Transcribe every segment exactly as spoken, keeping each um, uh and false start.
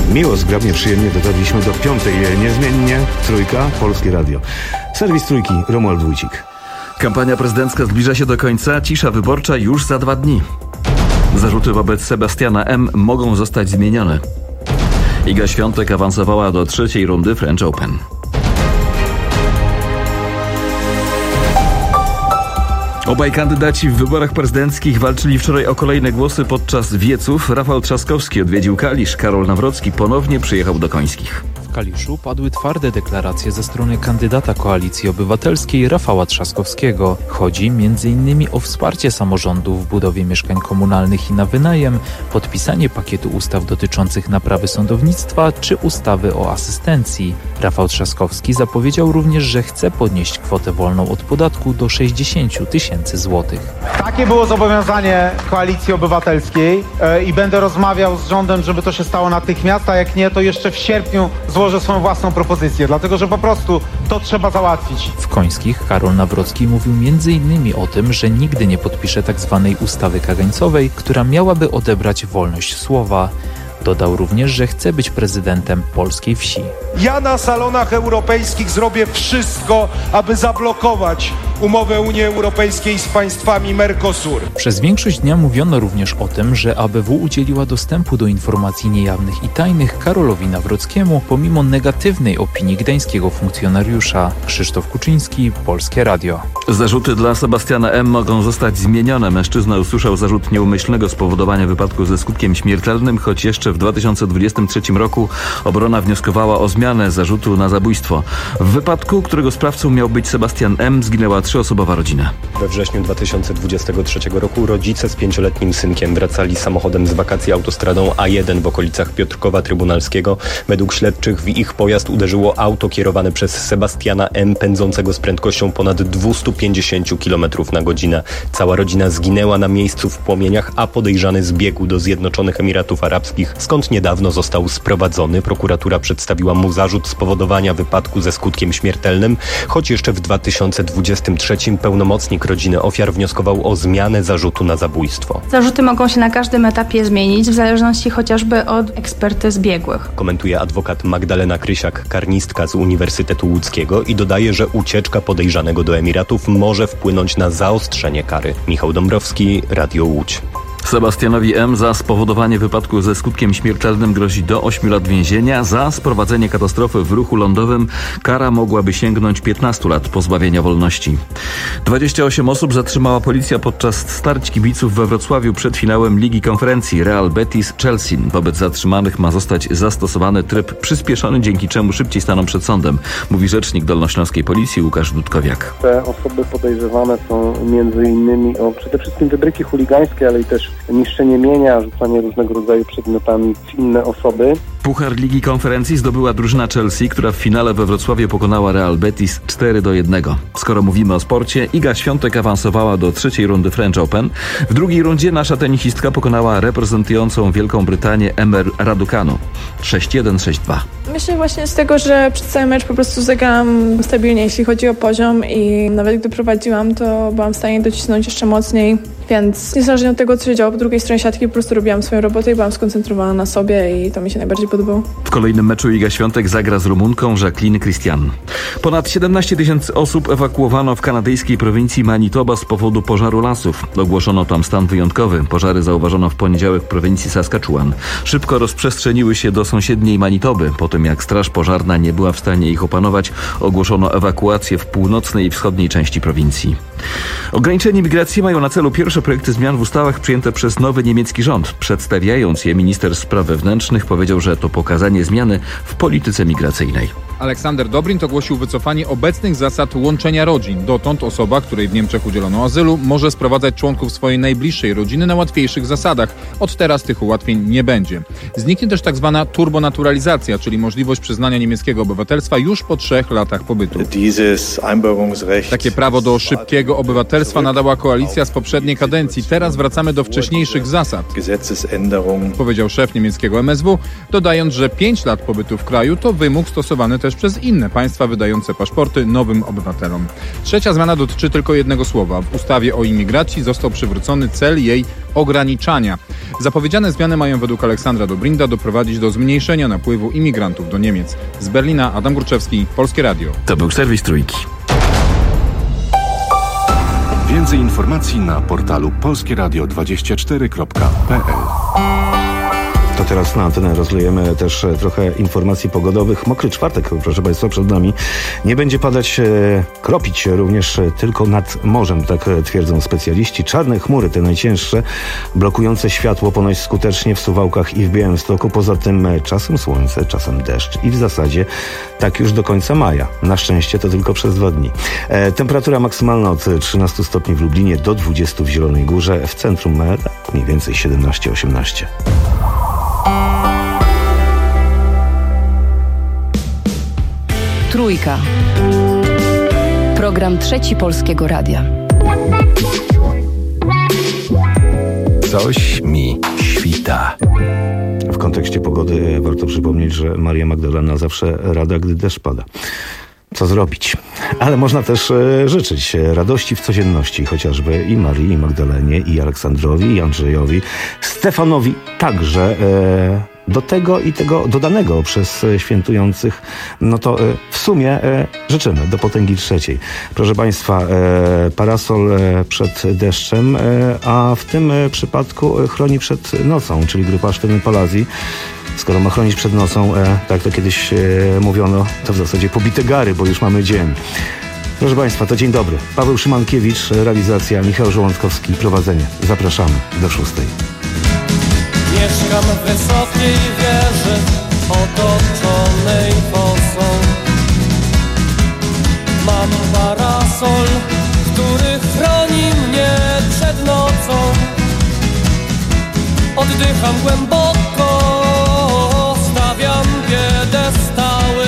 Miło, zgrabnie, przyjemnie dotarliśmy do piątej. Niezmiennie Trójka, Polskie Radio. Serwis Trójki, Romuald Wójcik. Kampania prezydencka zbliża się do końca, cisza wyborcza już za dwa dni. Zarzuty wobec Sebastiana M. mogą zostać zmienione. Iga Świątek awansowała do trzeciej rundy French Open. Obaj kandydaci w wyborach prezydenckich walczyli wczoraj o kolejne głosy podczas wieców. Rafał Trzaskowski odwiedził Kalisz, Karol Nawrocki ponownie przyjechał do Końskich. W Kaliszu padły twarde deklaracje ze strony kandydata Koalicji Obywatelskiej Rafała Trzaskowskiego. Chodzi między innymi o wsparcie samorządów w budowie mieszkań komunalnych i na wynajem, podpisanie pakietu ustaw dotyczących naprawy sądownictwa czy ustawy o asystencji. Rafał Trzaskowski zapowiedział również, że chce podnieść kwotę wolną od podatku do sześćdziesiąt tysięcy złotych. Takie było zobowiązanie Koalicji Obywatelskiej yy, i będę rozmawiał z rządem, żeby to się stało natychmiast, a jak nie, to jeszcze w sierpniu złożę swoją własną propozycję, dlatego że po prostu to trzeba załatwić. W Końskich Karol Nawrocki mówił między innymi o tym, że nigdy nie podpisze tzw. ustawy kagańcowej, która miałaby odebrać wolność słowa. Dodał również, że chce być prezydentem polskiej wsi. Ja na salonach europejskich zrobię wszystko, aby zablokować umowę Unii Europejskiej z państwami Mercosur. Przez większość dnia mówiono również o tym, że A B W udzieliła dostępu do informacji niejawnych i tajnych Karolowi Nawrockiemu, pomimo negatywnej opinii gdańskiego funkcjonariusza. Krzysztof Kuczyński, Polskie Radio. Zarzuty dla Sebastiana M. mogą zostać zmienione. Mężczyzna usłyszał zarzut nieumyślnego spowodowania wypadku ze skutkiem śmiertelnym, choć jeszcze w dwa tysiące dwudziestym trzecim roku obrona wnioskowała o zmianę zarzutu na zabójstwo. W wypadku, którego sprawcą miał być Sebastian M., zginęła trzyosobowa rodzina. We wrześniu dwa tysiące dwudziestego trzeciego roku rodzice z pięcioletnim synkiem wracali samochodem z wakacji autostradą A jeden w okolicach Piotrkowa Trybunalskiego. Według śledczych w ich pojazd uderzyło auto kierowane przez Sebastiana M., pędzącego z prędkością ponad dwieście pięćdziesiąt kilometrów na godzinę. Cała rodzina zginęła na miejscu w płomieniach, a podejrzany zbiegł do Zjednoczonych Emiratów Arabskich, skąd niedawno został sprowadzony. Prokuratura przedstawiła mu zarzut spowodowania wypadku ze skutkiem śmiertelnym, choć jeszcze w dwa tysiące dwudziestym trzecim pełnomocnik rodziny ofiar wnioskował o zmianę zarzutu na zabójstwo. Zarzuty mogą się na każdym etapie zmienić, w zależności chociażby od ekspertyz biegłych. Komentuje adwokat Magdalena Krysiak, karnistka z Uniwersytetu Łódzkiego, i dodaje, że ucieczka podejrzanego do Emiratów może wpłynąć na zaostrzenie kary. Michał Dąbrowski, Radio Łódź. Sebastianowi M. za spowodowanie wypadku ze skutkiem śmiertelnym grozi do ośmiu lat więzienia. Za sprowadzenie katastrofy w ruchu lądowym kara mogłaby sięgnąć piętnastu lat pozbawienia wolności. dwadzieścia osiem osób zatrzymała policja podczas starć kibiców we Wrocławiu przed finałem Ligi Konferencji Real Betis-Chelsea. Wobec zatrzymanych ma zostać zastosowany tryb przyspieszony, dzięki czemu szybciej staną przed sądem, mówi rzecznik dolnośląskiej policji Łukasz Dudkowiak. Te osoby podejrzewane są między innymi o przede wszystkim wybryki chuligańskie, ale i też niszczenie mienia, rzucanie różnego rodzaju przedmiotami w inne osoby. Puchar Ligi Konferencji zdobyła drużyna Chelsea, która w finale we Wrocławiu pokonała Real Betis cztery do jednego. Skoro mówimy o sporcie, Iga Świątek awansowała do trzeciej rundy French Open. W drugiej rundzie nasza tenisistka pokonała reprezentującą Wielką Brytanię Emmer Raducanu sześć jeden, sześć dwa. Myślę właśnie z tego, że przez cały mecz po prostu zagrałam stabilnie, jeśli chodzi o poziom, i nawet gdy prowadziłam, to byłam w stanie docisnąć jeszcze mocniej, więc niezależnie od tego, co się działo po drugiej stronie siatki, po prostu robiłam swoją robotę i byłam skoncentrowana na sobie i to mi się najbardziej podobało. W kolejnym meczu Iga Świątek zagra z Rumunką Jacqueline Christian. Ponad siedemnaście tysięcy osób ewakuowano w kanadyjskiej prowincji Manitoba z powodu pożaru lasów. Ogłoszono tam stan wyjątkowy. Pożary zauważono w poniedziałek w prowincji Saskatchewan. Szybko rozprzestrzeniły się do sąsiedniej Manitoby. Po tym jak straż pożarna nie była w stanie ich opanować, ogłoszono ewakuację w północnej i wschodniej części prowincji. Ograniczenie migracji mają na celu pierwsze projekty zmian w ustawach przyjęte przez nowy niemiecki rząd. Przedstawiając je, minister spraw wewnętrznych powiedział, że to pokazanie zmiany w polityce migracyjnej. Aleksander Dobrindt ogłosił wycofanie obecnych zasad łączenia rodzin. Dotąd osoba, której w Niemczech udzielono azylu, może sprowadzać członków swojej najbliższej rodziny na łatwiejszych zasadach. Od teraz tych ułatwień nie będzie. Zniknie też tak zwana turbonaturalizacja, czyli możliwość przyznania niemieckiego obywatelstwa już po trzech latach pobytu. Takie prawo do szybkiego obywatelstwa nadała koalicja z poprzedniej kadencji. Teraz wracamy do wcześniejszych zasad, powiedział szef niemieckiego M S W, dodając, że pięć lat pobytu w kraju to wymóg stosowany też też przez inne państwa wydające paszporty nowym obywatelom. Trzecia zmiana dotyczy tylko jednego słowa. W ustawie o imigracji został przywrócony cel jej ograniczania. Zapowiedziane zmiany mają według Aleksandra Dobrinda doprowadzić do zmniejszenia napływu imigrantów do Niemiec. Z Berlina Adam Górczewski, Polskie Radio. To był serwis Trójki. Więcej informacji na portalu polskieradio dwadzieścia cztery kropka p l. To teraz na antenę rozlejemy też trochę informacji pogodowych. Mokry czwartek, proszę Państwa, przed nami. Nie będzie padać, kropić również tylko nad morzem, tak twierdzą specjaliści. Czarne chmury, te najcięższe, blokujące światło ponoć skutecznie w Suwałkach i w Białymstoku. Poza tym czasem słońce, czasem deszcz i w zasadzie tak już do końca maja. Na szczęście to tylko przez dwa dni. E, temperatura maksymalna od trzynastu stopni w Lublinie do dwudziestu w Zielonej Górze. W centrum mniej więcej siedemnaście osiemnaście. Trójka. Program Trzeci Polskiego Radia. Coś mi świta. W kontekście pogody warto przypomnieć, że Maria Magdalena zawsze rada, gdy deszcz pada. Co zrobić? Ale można też e, życzyć radości w codzienności, chociażby i Marii, i Magdalenie, i Aleksandrowi, i Andrzejowi, Stefanowi także. E, Do tego i tego dodanego przez świętujących, no to w sumie życzymy do potęgi trzeciej. Proszę Państwa, parasol przed deszczem, a w tym przypadku chroni przed nocą, czyli grupa Sztywny Polazji. Skoro ma chronić przed nocą, tak to kiedyś mówiono, to w zasadzie pobite gary, bo już mamy dzień. Proszę Państwa, to dzień dobry. Paweł Szymankiewicz, realizacja, Michał Żołądkowski, prowadzenie. Zapraszamy do szóstej. Mieszkam w wysokiej wieży, otoczonej fosą. Mam parasol, który chroni mnie przed nocą. Oddycham głęboko, stawiam piedestały.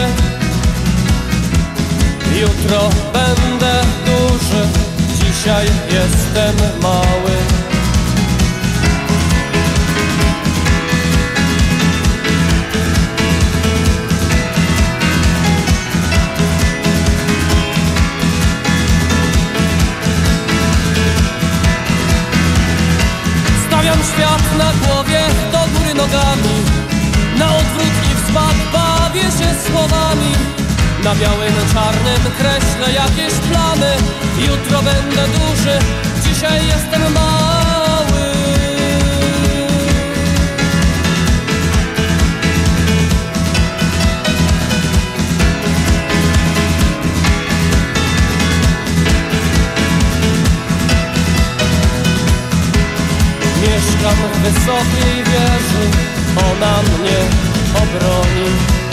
Jutro będę duży, dzisiaj jestem mały. Świat na głowie, do góry nogami, na odwrót i wzbak bawię się słowami. Na białym, czarnym kreślę jakieś plany. Jutro będę duży, dzisiaj jestem mały. Mieszkam w wysokiej wieży, ona mnie obroni.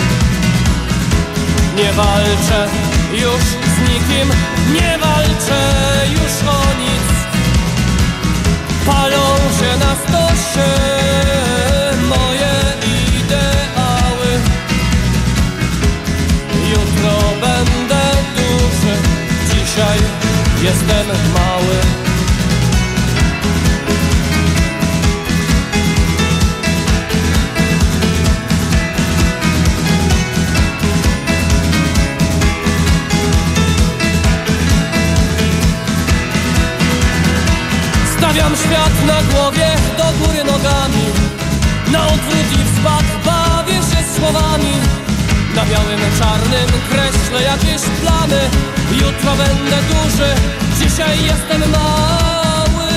Nie walczę już z nikim, nie walczę już o nic. Palą się na stosie moje ideały. Jutro będę duży, dzisiaj jestem mały. Stawiam świat na głowie, do góry nogami, na odwrót i wzbak bawię się słowami. Na białym, czarnym kreślę jakieś plany. Jutro będę duży, dzisiaj jestem mały.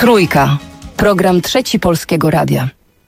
Trójka. Program Trzeci Polskiego Radia.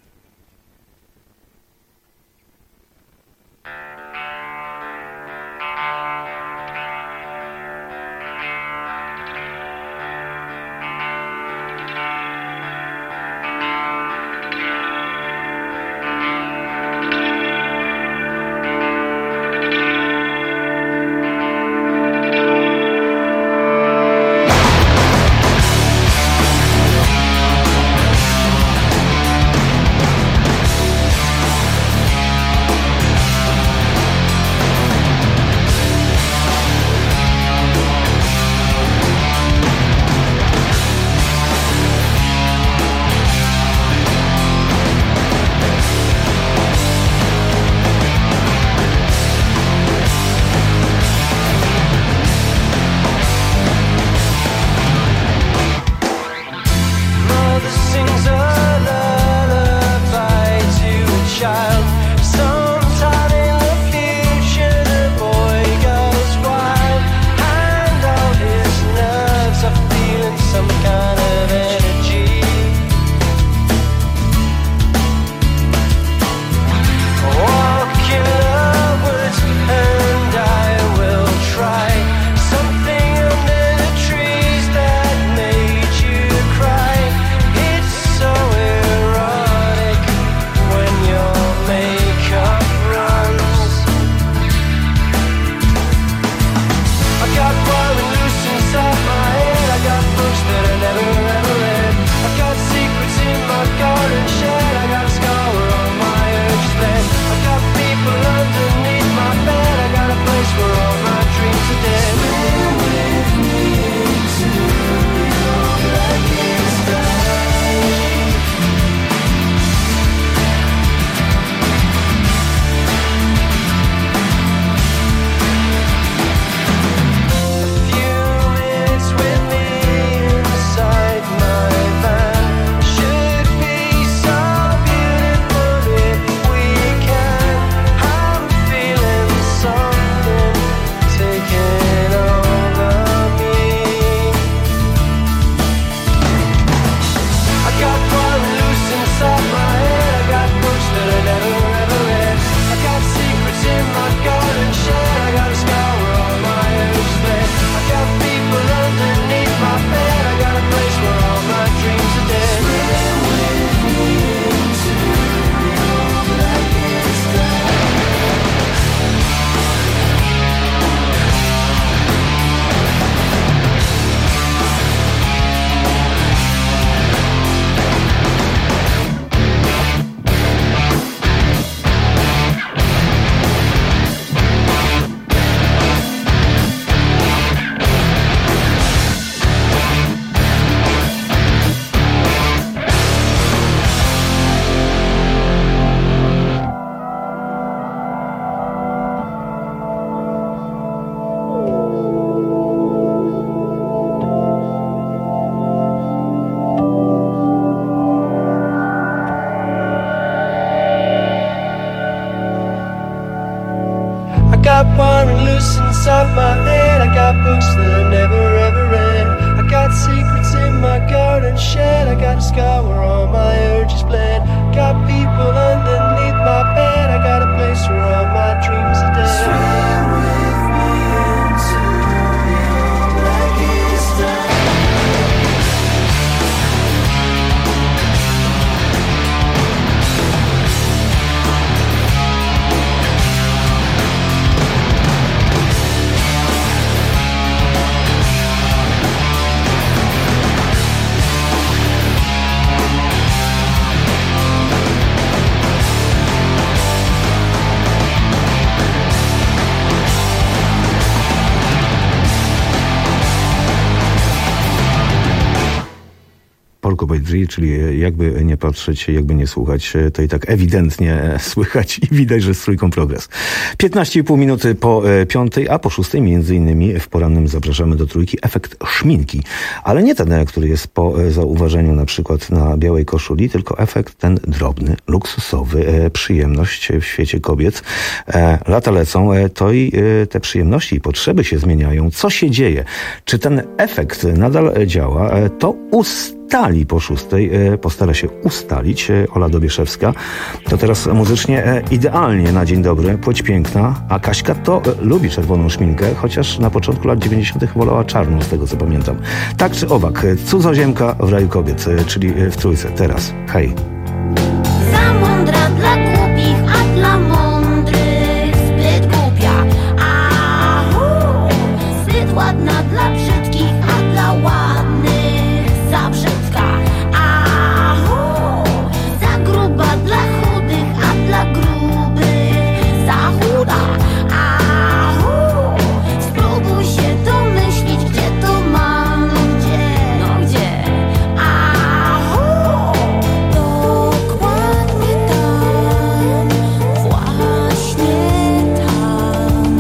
got wiring loose inside my head. I got books that never ever end. I got secrets in my garden shed. I got a sky where all my urges blend. Got people underneath my bed. I got a place where all my dreams are dead. Swim with me into your Pakistan. Porcupine Tree, czyli jakby nie patrzeć, jakby nie słuchać, to i tak ewidentnie słychać i widać, że z trójką progres. piętnaście i pół minuty po piątej, a po szóstej między innymi w porannym zapraszamy do trójki efekt szminki. Ale nie ten, który jest po zauważeniu na przykład na białej koszuli, tylko efekt ten drobny, luksusowy, przyjemność w świecie kobiet. Lata lecą, to i te przyjemności i potrzeby się zmieniają. Co się dzieje? Czy ten efekt nadal działa? To ust ustali po szóstej, postara się ustalić Ola Dobieszewska. To teraz muzycznie idealnie na dzień dobry, płeć piękna, a Kaśka to lubi czerwoną szminkę, chociaż na początku lat dziewięćdziesiątych wolała czarną, z tego co pamiętam. Tak czy owak, cudzoziemka w raju kobiet, czyli w Trójce. Teraz, hej. Za mądra dla głupich, a dla mądrych zbyt głupia. A hu, zbyt ładna dla brzydkich, a dla ładnych za brzydka. A hu, za gruba dla chudych, a dla grubych za chuda. A hu, spróbuj się domyślić, gdzie to mam, gdzie, no gdzie. A hu, dokładnie tam, właśnie tam.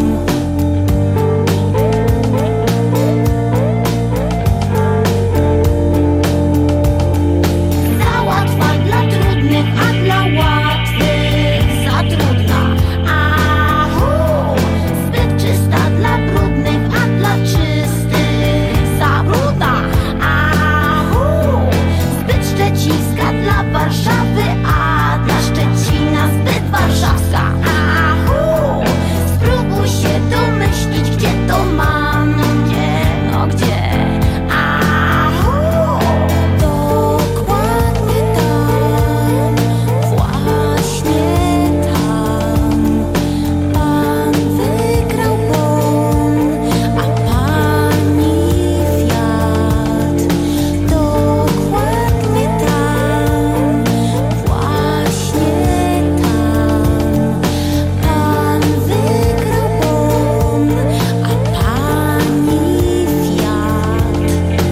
Za łatwa dla trudnych, a dla łatwych za trudna. A hu, zbyt czysta dla brudnych, a dla czystych za brudna. A hu, zbyt szczecińska dla Warszawy, a dla Szczecina zbyt warszawska. A hu, spróbuj się domyślić, gdzie to mam, gdzie, no gdzie. A hu, dokładnie tam, właśnie tam. Pan wygrał bon, a pani Fiat. Dokładnie tam, właśnie tam. Pan wygrał bon, a pani Fiat.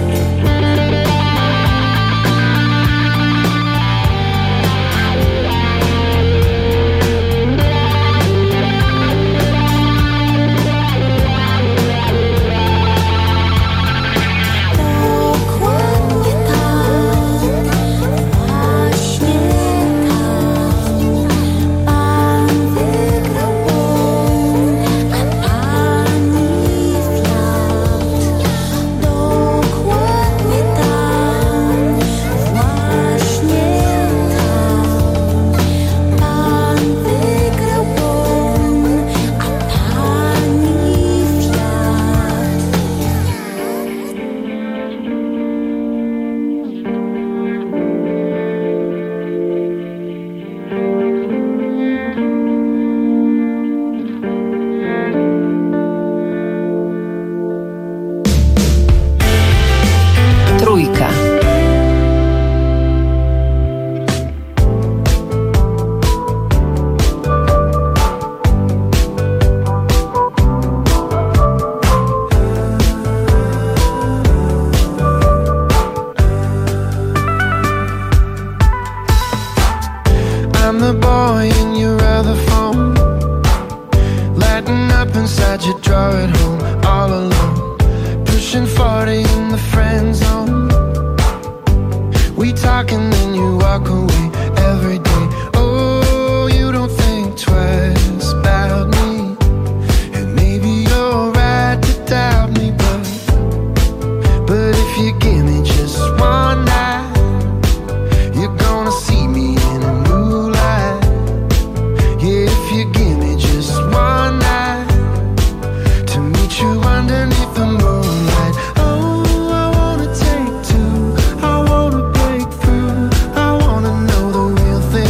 Dokładnie tam, właśnie tam. Pan wygrał bon, a pani Fiat. Dokładnie tam, właśnie tam. Pan wygrał bon, a pani Fiat. Trójka. I'm the boy in your other phone, lighting up inside your drawer at home, all alone, pushing forty in the friend zone. We talk and then you walk away every day. Oh, you don't think twice about me, and maybe you're right to doubt me, but but if you give me just one night, you're gonna see me in a new light. Yeah, if you give me just one night to meet you underneath the moonlight. Oh, I wanna take two, I wanna break through, I wanna know the real thing.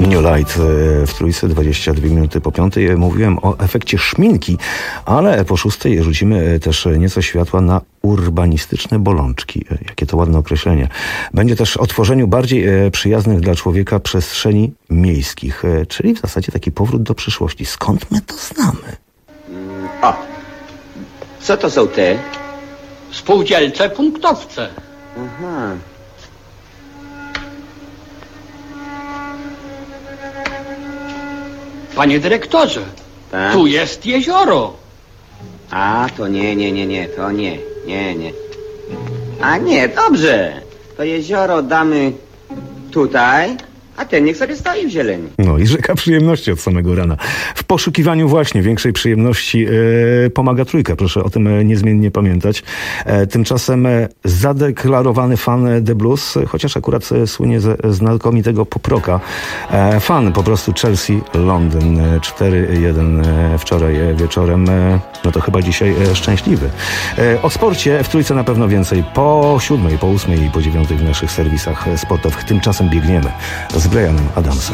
You Light w Trójce, dwadzieścia dwie minuty po piątej. Mówiłem o efekcie szminki, ale po szóstej rzucimy też nieco światła na urbanistyczne bolączki. Jakie to ładne określenie. Będzie też o tworzeniu bardziej przyjaznych dla człowieka przestrzeni miejskich, czyli w zasadzie taki powrót do przyszłości. Skąd my to znamy? O, co to są te? Spółdzielcze punktowce. Aha. Panie dyrektorze, tak? Tu jest jezioro. A, to nie, nie, nie, nie, to nie, nie, nie. A nie, dobrze. To jezioro damy tutaj, a ten niech sobie stoi w zieleni. No i rzeka przyjemności od samego rana. W poszukiwaniu właśnie większej przyjemności e, pomaga Trójka. Proszę o tym e, niezmiennie pamiętać. E, tymczasem e, zadeklarowany fan The Blues, chociaż akurat e, słynie ze znakomitego poproka. E, fan po prostu Chelsea Londyn. cztery jeden e, wczoraj e, wieczorem. E, no to chyba dzisiaj e, szczęśliwy. E, o sporcie w Trójce na pewno więcej. Po siódmej, po ósmej i po dziewiątej w naszych serwisach sportowych. Tymczasem biegniemy z Brianem Adamsem.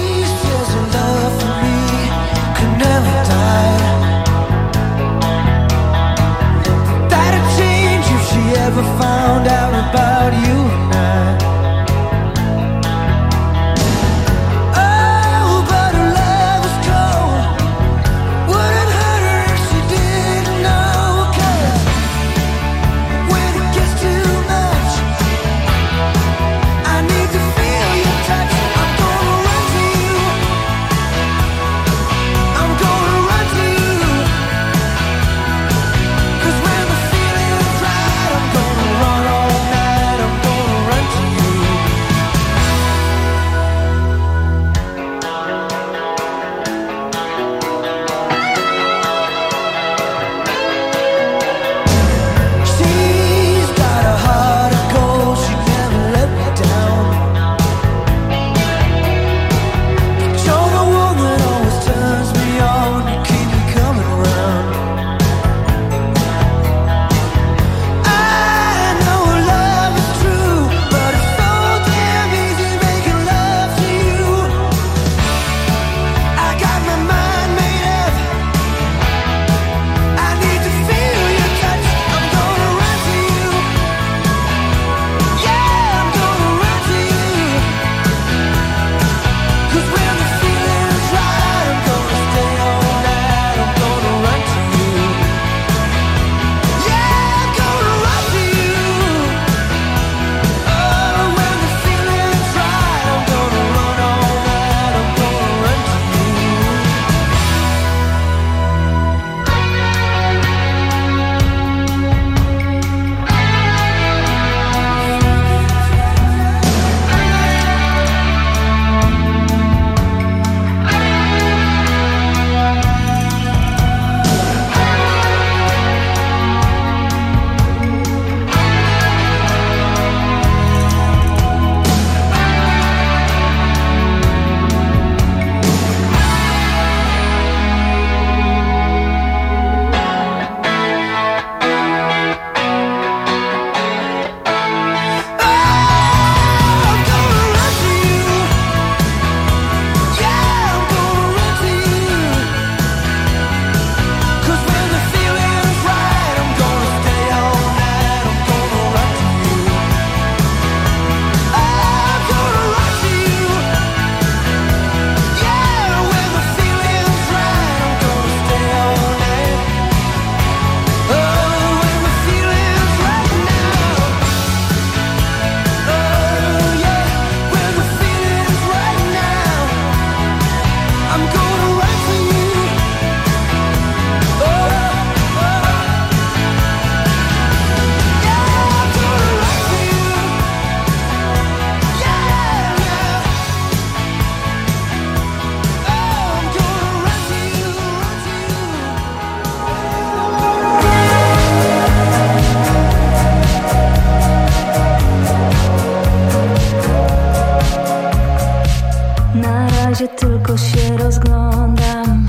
razie tylko się rozglądam.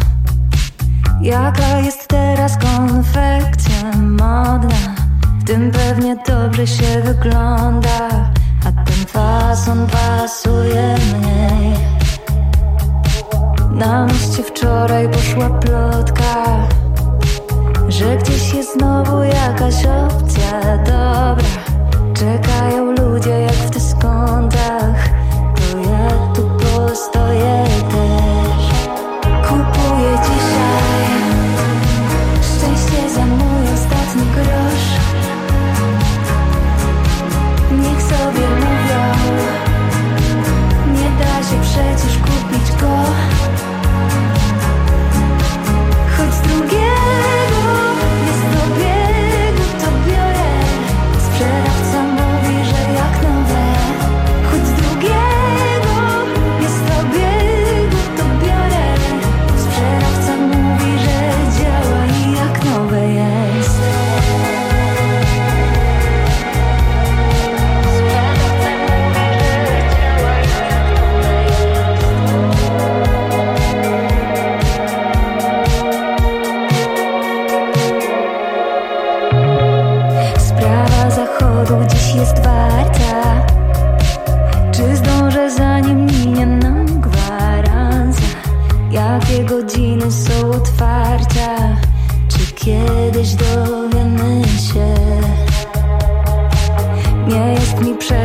Jaka jest teraz konfekcja modna? W tym pewnie dobrze się wygląda, a ten fason pasuje mniej.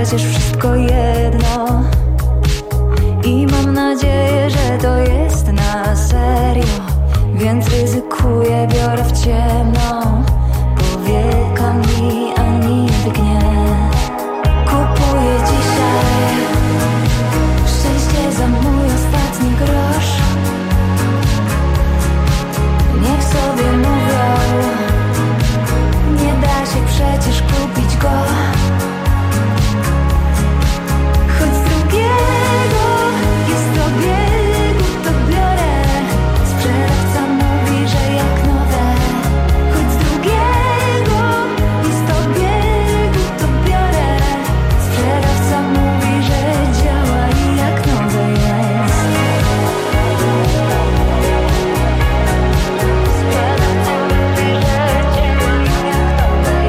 przecież wszystko jedno. I mam nadzieję, że to jest na serio, więc ryzykuję, biorę w ciemno. Powieka mi, ani drgnie. Kupuję dzisiaj szczęście za mój ostatni grosz. Niech sobie mówią, nie da się przecież kupić go. Choć z drugiego jest to biegu, to biorę. Sprzedawca mówi, że jak nowe. Choć z drugiego jest to biegu, to biorę. Sprzedawca mówi, że działa i jak nowe jest. Sprzedawca mówi, że działa i jak nowe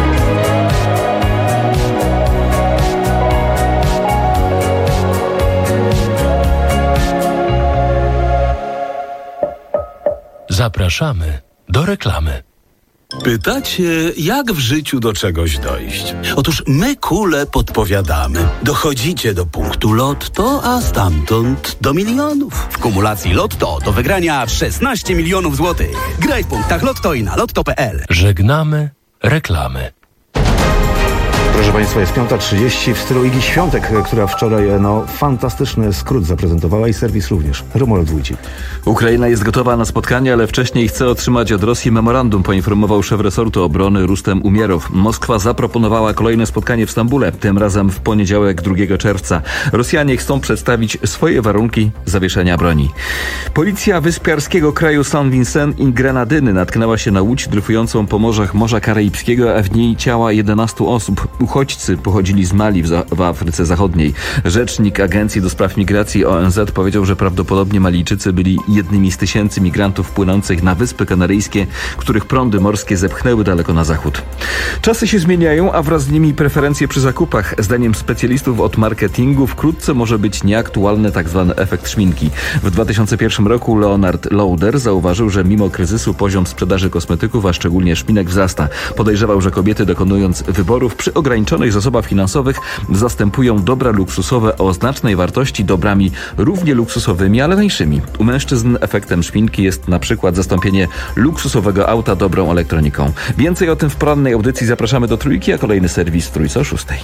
Zapraszamy do reklamy. Pytacie, jak w życiu do czegoś dojść? Otóż my, kule, podpowiadamy. Dochodzicie do punktu Lotto, a stamtąd do milionów. W kumulacji Lotto do wygrania szesnaście milionów złotych. Graj w punktach Lotto i na lotto kropka p l. Żegnamy reklamy. Proszę Państwa, jest piąta trzydzieści w stylu Igi Świątek, która wczoraj no, fantastyczny skrót zaprezentowała i serwis również. Romuald Wójcik. Ukraina jest gotowa na spotkanie, ale wcześniej chce otrzymać od Rosji memorandum, poinformował szef resortu obrony Rustem Umierow. Moskwa zaproponowała kolejne spotkanie w Stambule, tym razem w poniedziałek drugiego czerwca. Rosjanie chcą przedstawić swoje warunki zawieszenia broni. Policja wyspiarskiego kraju San Vincent i Grenadyny natknęła się na łódź dryfującą po morzach Morza Karaibskiego, a w niej ciała jedenastu osób. Uchodźcy pochodzili z Mali w, za- w Afryce Zachodniej. Rzecznik Agencji do Spraw Migracji O N Z powiedział, że prawdopodobnie Malijczycy byli jednymi z tysięcy migrantów płynących na Wyspy Kanaryjskie, których prądy morskie zepchnęły daleko na zachód. Czasy się zmieniają, a wraz z nimi preferencje przy zakupach. Zdaniem specjalistów od marketingu wkrótce może być nieaktualny tzw. efekt szminki. W dwa tysiące pierwszym roku Leonard Lauder zauważył, że mimo kryzysu poziom sprzedaży kosmetyków, a szczególnie szminek, wzrasta. Podejrzewał, że kobiety, dokonując wyborów przy ograniczonych zasobach finansowych, zastępują dobra luksusowe o znacznej wartości dobrami równie luksusowymi, ale tańszymi. U mężczyzn efektem szminki jest na przykład zastąpienie luksusowego auta dobrą elektroniką. Więcej o tym w porannej audycji zapraszamy do Trójki, a kolejny serwis w Trójce o szóstej.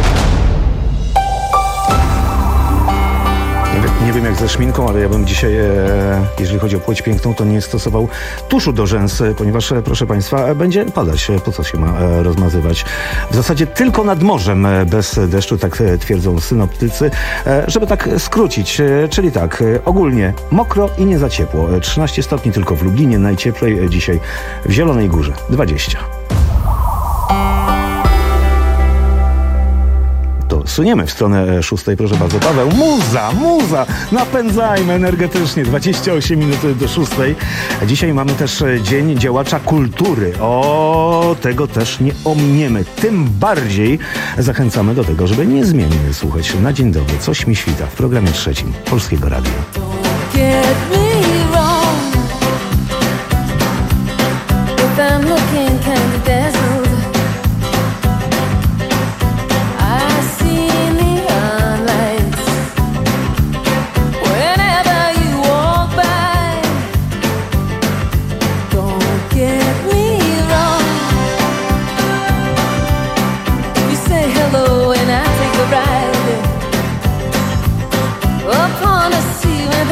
Nie wiem jak ze szminką, ale ja bym dzisiaj, e, jeżeli chodzi o płeć piękną, to nie stosował tuszu do rzęs, ponieważ, e, proszę Państwa, e, będzie padać. E, po co się ma e, rozmazywać? W zasadzie tylko nad morzem, e, bez deszczu, tak e, twierdzą synoptycy, e, żeby tak skrócić. E, czyli tak, e, ogólnie mokro i nie za ciepło. E, trzynaście stopni tylko w Lublinie, najcieplej e, dzisiaj w Zielonej Górze, dwadzieścia. To suniemy w stronę szóstej, proszę bardzo. Paweł, muza, muza, napędzajmy energetycznie, dwadzieścia osiem minut do szóstej. Dzisiaj mamy też Dzień Działacza Kultury. O, tego też nie ominiemy. Tym bardziej zachęcamy do tego, żeby niezmiennie słuchać na Dzień Dobry, coś mi świta w programie trzecim Polskiego Radia. Upon a sea when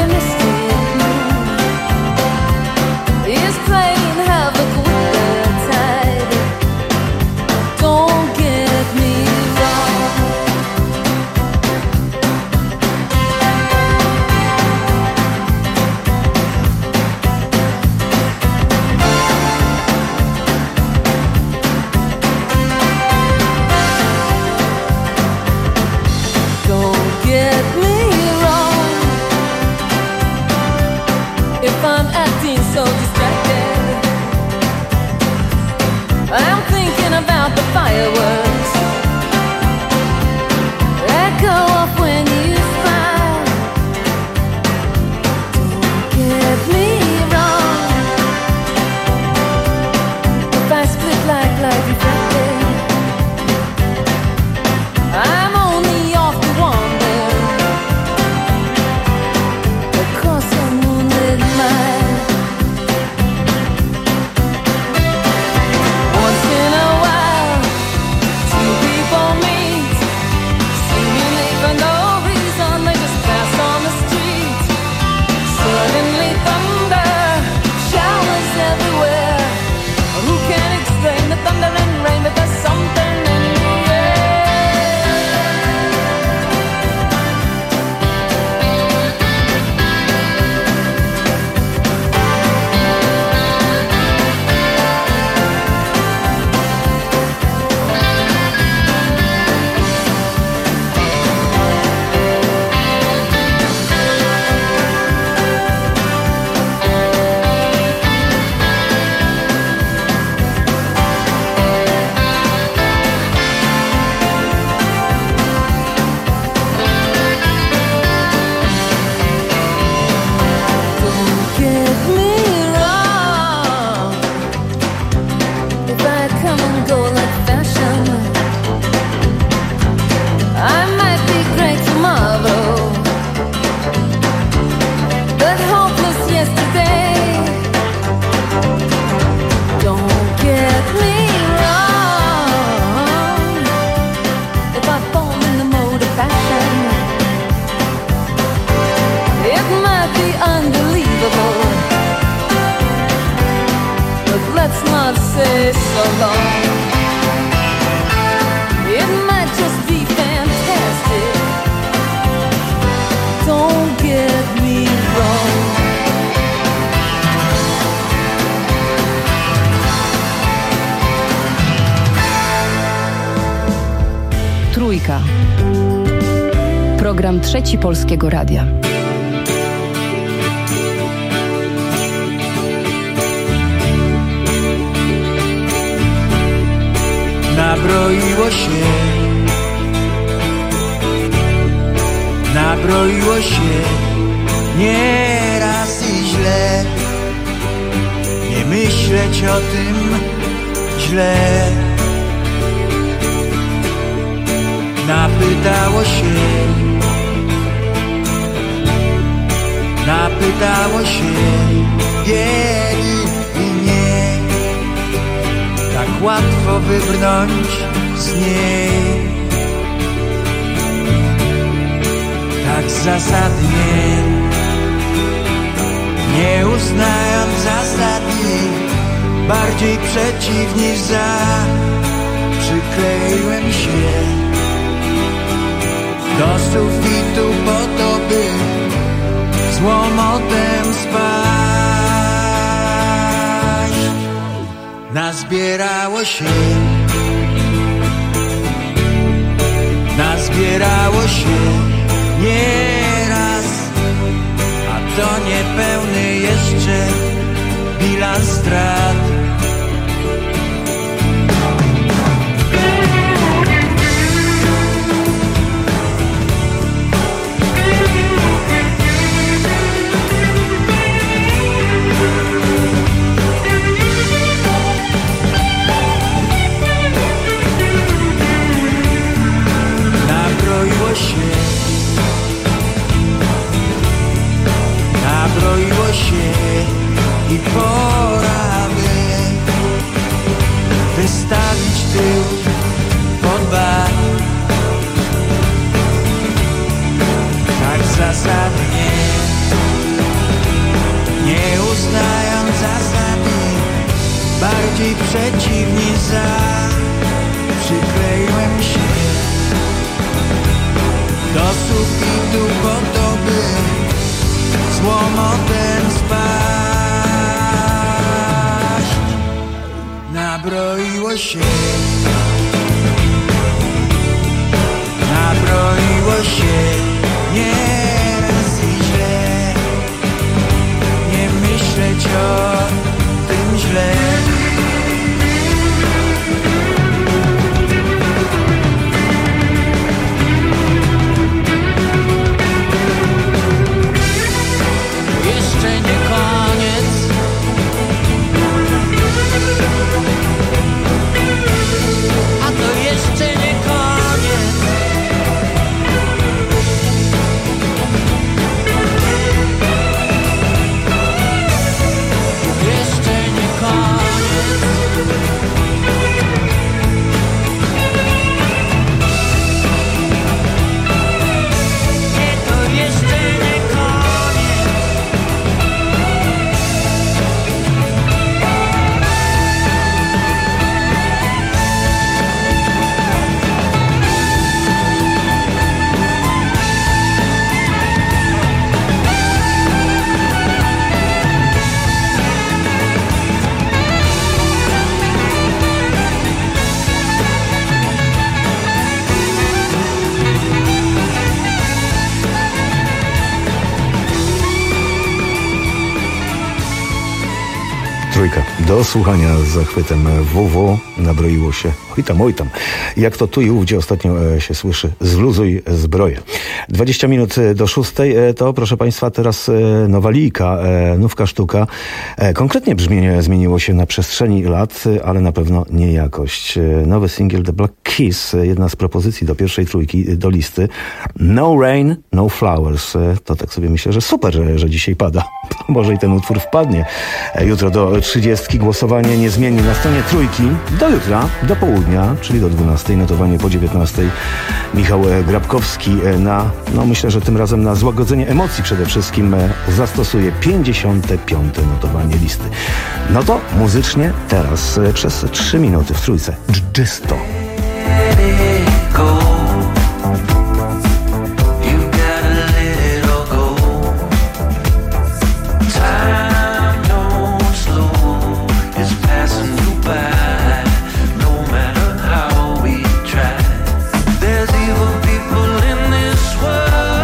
Program Trzeci Polskiego Radia. Nabroiło się, nabroiło się nieraz i źle, nie myśleć o tym źle. Napytało się, napytało się bieli i nie, tak łatwo wybrnąć z niej, tak zasadnie, nie uznając zasady, bardziej przeciw niż za, przykleiłem się do sufitu po to, by z łomotem spać. Nazbierało się, nazbierało się nieraz, a to niepełny jeszcze bilans strat. Nabroiło się, nabroiło się i pora by wystawić tył pod bar. Tak zasadnie, nie uznając zasady, bardziej przeciw niż za, przykleiłem się do sufitu po to, by z łomotem spać. Nabroiło się, nabroiło się nieraz i źle, nie myśleć o tym źle. Jeszcze nie koniec, a to jeszcze nie koniec. Jeszcze nie koniec. Nie, to jeszcze nie koniec. Trójka. Do słuchania z zachwytem W W. Nabroiło się. Oj tam, oj tam. Jak to tu i ówdzie ostatnio e, się słyszy. Zluzuj zbroję. dwadzieścia minut do szóstej. E, to proszę Państwa teraz e, nowalika, e, nówka sztuka. E, konkretnie brzmienie zmieniło się na przestrzeni lat, e, ale na pewno nie jakość. E, nowy singiel The Black Keys. E, jedna z propozycji do pierwszej trójki, e, do listy. No Rain, No Flowers. E, to tak sobie myślę, że super, że, że dzisiaj pada. Może i ten utwór wpadnie. E, jutro do trzydziestki głosowanie niezmiennie na stronie trójki. Do jutra, do południa, czyli do dwunastej, notowanie po dziewiętnastej. Michał Grabkowski na, no myślę, że tym razem na złagodzenie emocji przede wszystkim zastosuje pięćdziesiąte piąte notowanie listy. No to muzycznie teraz przez trzy minuty w trójce. Dżdżysto. There's evil people in this world.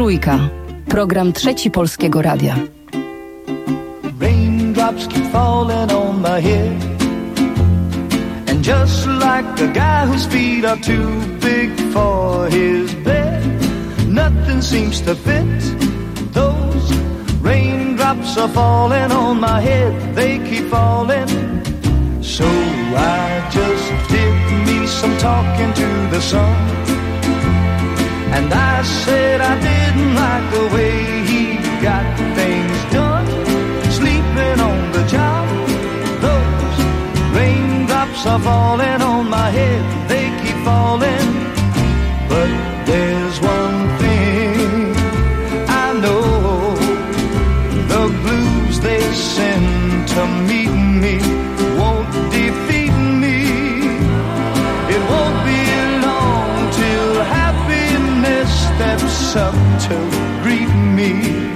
Trójka. Program Trzeci Polskiego Radia. Raindrops keep falling on my head, and just like a guy whose feet are too big for his bed, nothing seems to fit. Those raindrops are falling on my head, they keep falling. So I just did me some talking to the sun, and I said I didn't like the way he got things done, sleeping on the job. Those raindrops are falling on my head, they keep falling. But there's one thing I know, the blues they send to meet me won't defeat me. It won't be long till happiness steps up to greet me.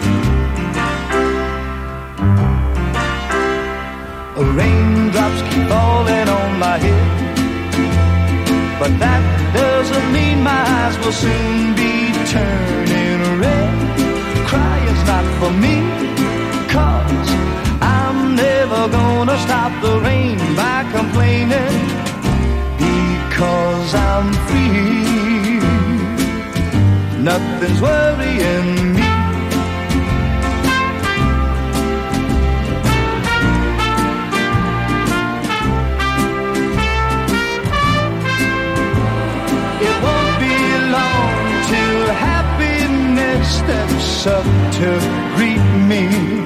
Raindrops keep falling on my head, but that doesn't mean my eyes will soon be turning red. Crying's not for me, 'cause I'm never gonna stop the rain by complaining, because I'm free. Nothing's worrying me. Steps up to greet me.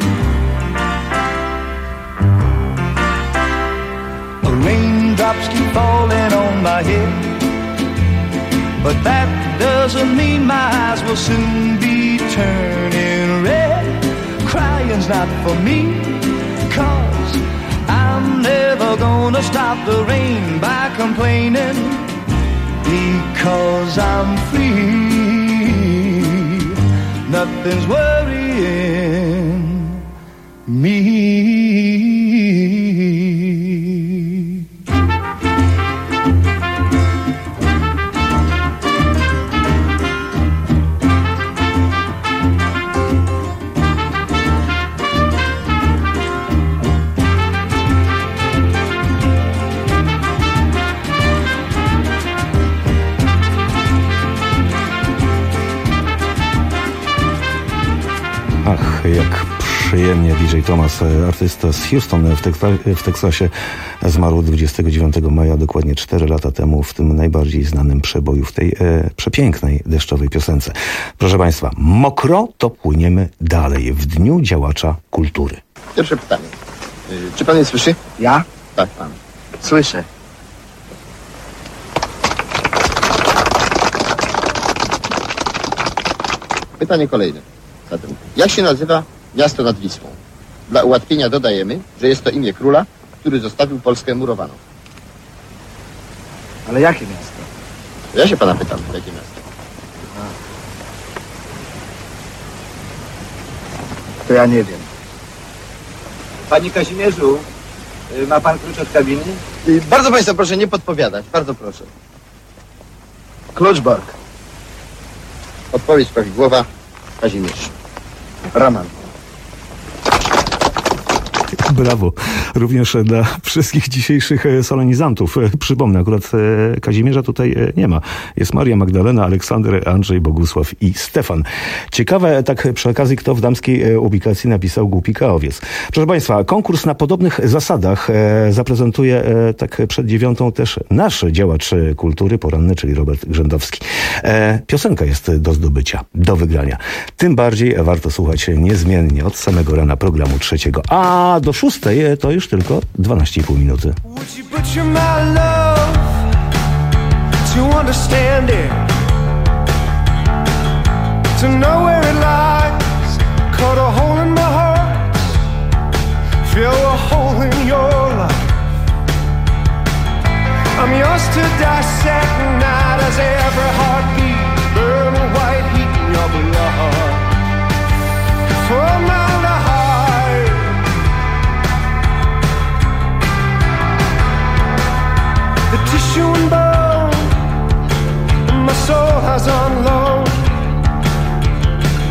Raindrops keep falling on my head, but that doesn't mean my eyes will soon be turning red. Crying's not for me, 'cause I'm never gonna stop the rain by complaining, because I'm free. Nothing's worrying me. Ach, jak przyjemnie. D J Thomas, artysta z Houston w, Teksa- w Teksasie, zmarł dwudziestego dziewiątego maja, dokładnie cztery lata temu, w tym najbardziej znanym przeboju, w tej e, przepięknej, deszczowej piosence. Proszę Państwa, mokro, to płyniemy dalej, w Dniu Działacza Kultury. Pierwsze pytanie. Czy pan mnie słyszy? Ja? Tak, pan. Słyszę. Pytanie kolejne. Zatem, jak się nazywa miasto nad Wisłą? Dla ułatwienia dodajemy, że jest to imię króla, który zostawił Polskę murowaną. Ale jakie miasto? Ja się pana pytam, jakie miasto? A. To ja nie wiem. Panie Kazimierzu, ma pan klucz od kabiny? I bardzo państwa proszę nie podpowiadać, bardzo proszę. Kluczborg. Odpowiedź prawidłowa, Kazimierz. Roman. Brawo. Również dla wszystkich dzisiejszych solenizantów. Przypomnę, akurat Kazimierza tutaj nie ma. Jest Maria Magdalena, Aleksander, Andrzej, Bogusław i Stefan. Ciekawe, tak przy okazji, kto w damskiej ubikacji napisał Głupika Owiec. Proszę Państwa, konkurs na podobnych zasadach zaprezentuje tak przed dziewiątą też nasz działacz kultury poranny, czyli Robert Grzędowski. Piosenka jest do zdobycia, do wygrania. Tym bardziej warto słuchać niezmiennie od samego rana programu trzeciego. A do szóstej to już tylko dwanaście i pół minuty. Would you butcher my love to understand it, to know where it lies, cut a hole in my heart, fill a hole in your life. I'm yours to dissect, not as every heartbeat, burn a white heat in your blood. For my heart, the tissue and bone, and my soul has on loan.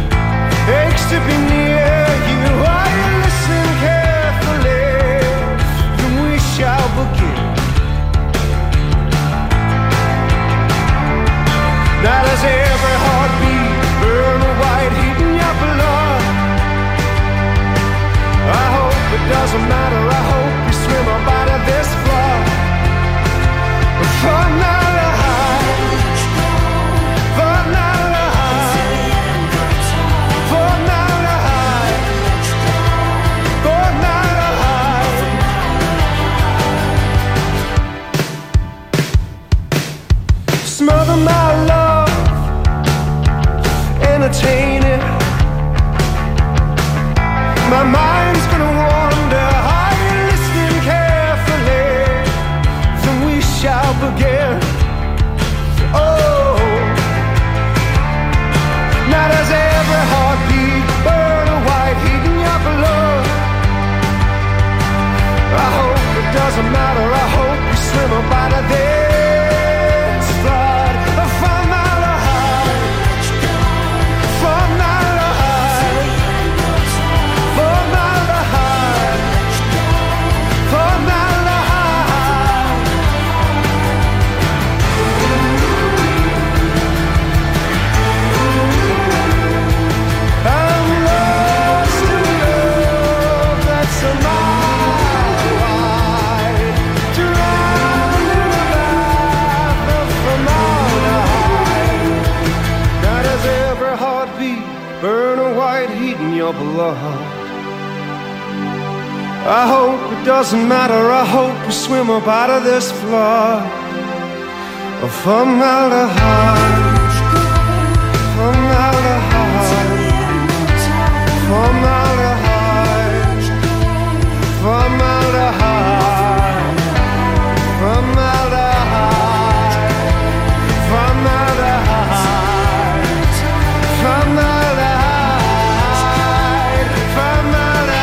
I hope it doesn't matter, I hope we swim up out of this flood of formaldehyde, formaldehyde, formaldehyde, formaldehyde, formaldehyde, formaldehyde, formaldehyde, formaldehyde.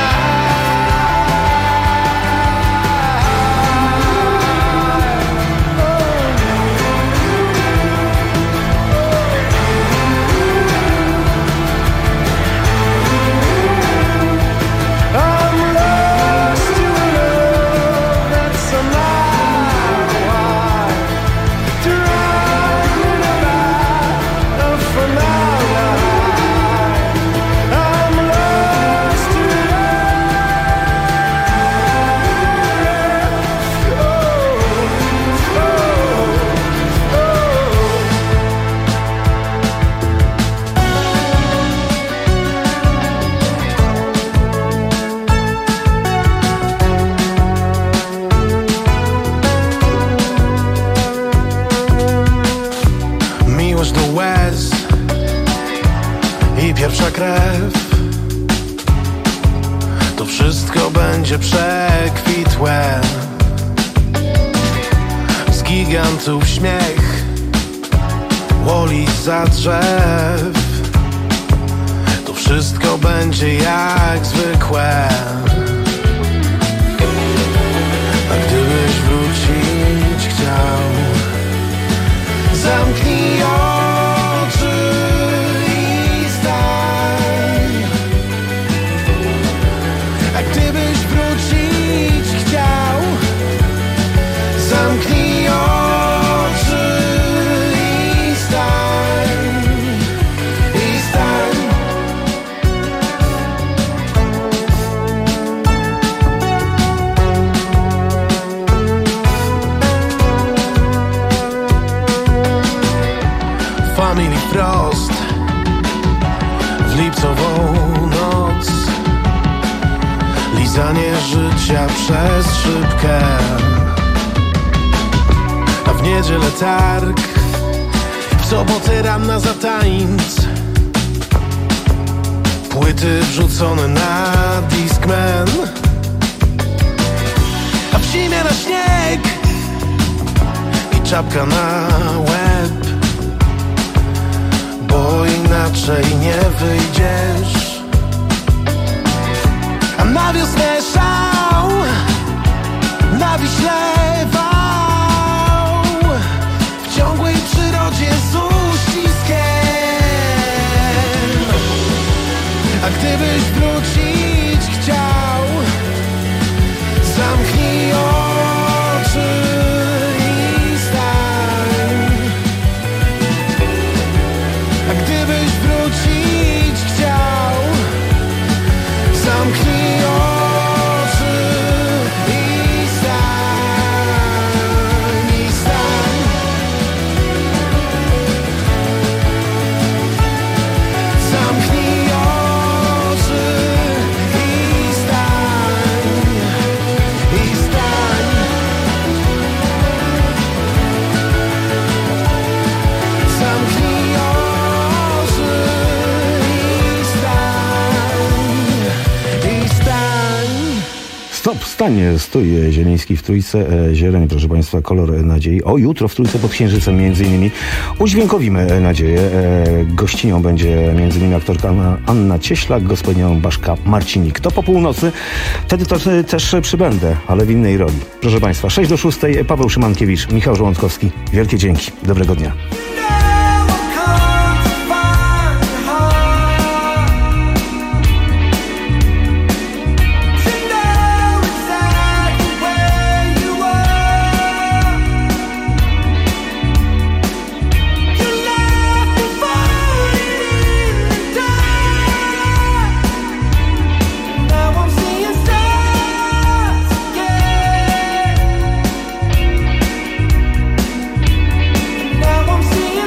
Pierwsza krew, to wszystko będzie przekwitłe. Z gigantów śmiech, łoli za drzew, to wszystko będzie jak zwykłe. A gdybyś wrócić chciał, zamknij oczy. A gdybyś wrócić chciał, zamknij oczy i stań, i stań. Family Frost w lipcową noc, lizanie życia przez szybkę, a w niedzielę targ, w sobotę ranna za tańc, płyty wrzucone na Discman, a w zimie na śnieg i czapka na łeb, bo inaczej nie wyjdziesz. A na wiosnę szał, na Wiśle wał, w ciągłej przyrodzie z uściskiem. A gdybyś wrócić chciał, zamknij oczy i stań. A gdybyś wrócić chciał, zamknij oczy i stań, i stań. Zamknij oczy i stań, i stań. Zamknij oczy i stań, i stań. Stop, stań, stój, Zieliński w Trójce, e, zieleń, proszę Państwa, kolor nadziei. O, jutro w Trójce pod Księżycem między innymi udźwiękowimy nadzieję. E, gościnią będzie między innymi aktorka Anna, Anna Cieślak, gospodynią Baszka Marcinik. To po północy, wtedy to e, też przybędę, ale w innej roli. Proszę Państwa, sześć do szóstej, Paweł Szymankiewicz, Michał Żołądkowski. Wielkie dzięki, dobrego dnia. Now I'm seeing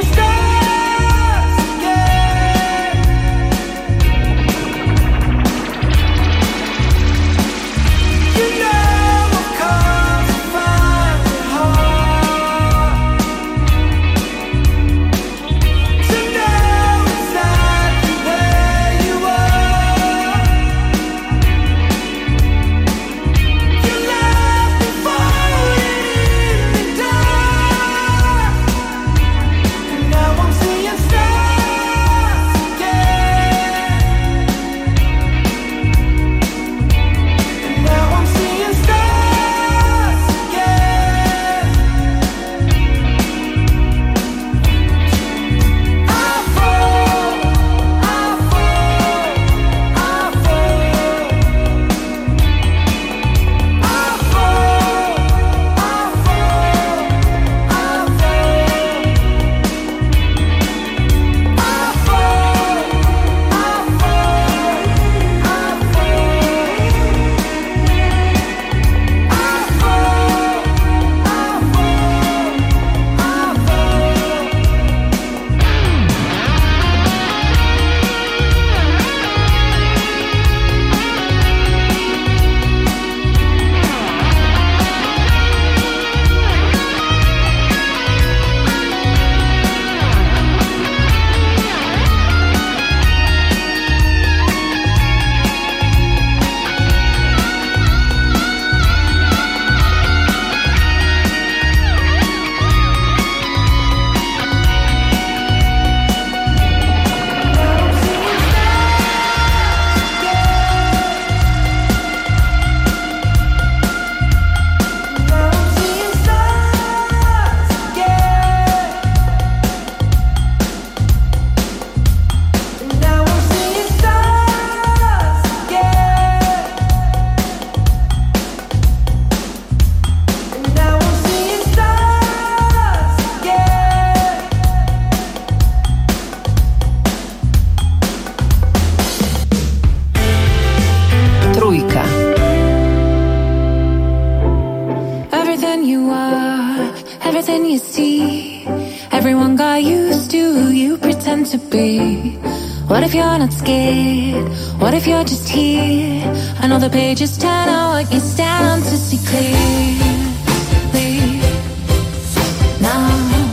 meant to be? What if you're not scared? What if you're just here? I know the pages turn out what you stand to see clearly now.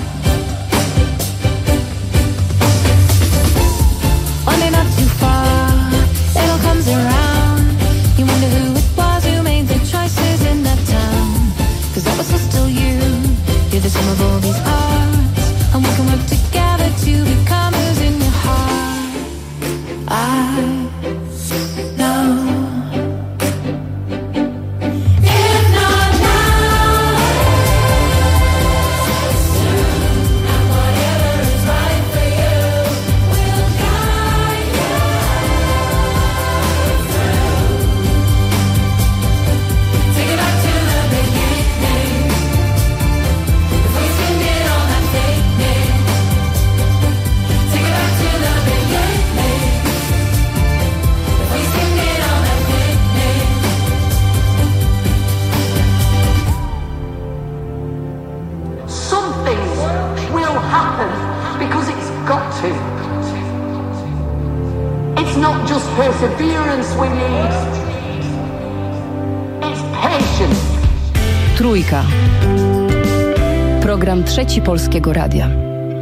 One day not too far, it all comes around. You wonder who it was who made the choices in that town. Cause that was still you. You're the sum of all these arts, and we can work together to become who's in your heart. I know. If not now, soon, and whatever is right for you will guide you through. Take it back to the beginning. If we spend it on that picnic. Take it back to the beginning. If we spend it on that picnic. Something will happen because it's got to. It's not just perseverance we need. It's patience. Trójka. Program Trzeci Polskiego Radia.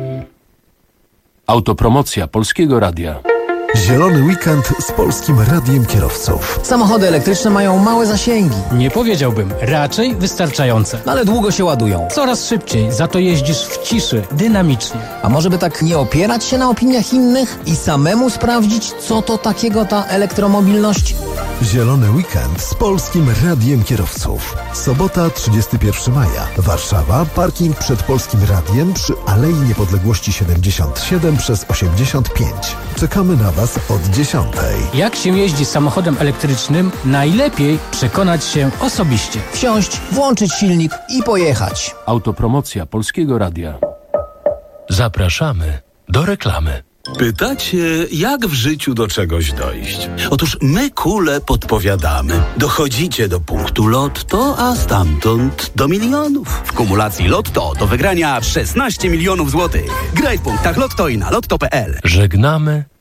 Autopromocja Polskiego Radia. Zielony weekend z Polskim Radiem Kierowców. Samochody elektryczne mają małe zasięgi. Nie powiedziałbym, raczej wystarczające. Ale długo się ładują. Coraz szybciej, za to jeździsz w ciszy, dynamicznie. A może by tak nie opierać się na opiniach innych i samemu sprawdzić, co to takiego ta elektromobilność? Zielony weekend z Polskim Radiem Kierowców. Sobota, trzydziestego pierwszego maja. Warszawa, parking przed Polskim Radiem przy Alei Niepodległości siedemdziesiąt siedem przez osiemdziesiąt pięć. Czekamy na Was od dziesiątej. Jak się jeździ samochodem elektrycznym, najlepiej przekonać się osobiście. Wsiąść, włączyć silnik i pojechać. Autopromocja Polskiego Radia. Zapraszamy do reklamy. Pytacie, jak w życiu do czegoś dojść? Otóż my kule podpowiadamy. Dochodzicie do punktu Lotto, a stamtąd do milionów. W kumulacji Lotto do wygrania szesnaście milionów złotych. Graj w punktach Lotto i na lotto kropka p l. Żegnamy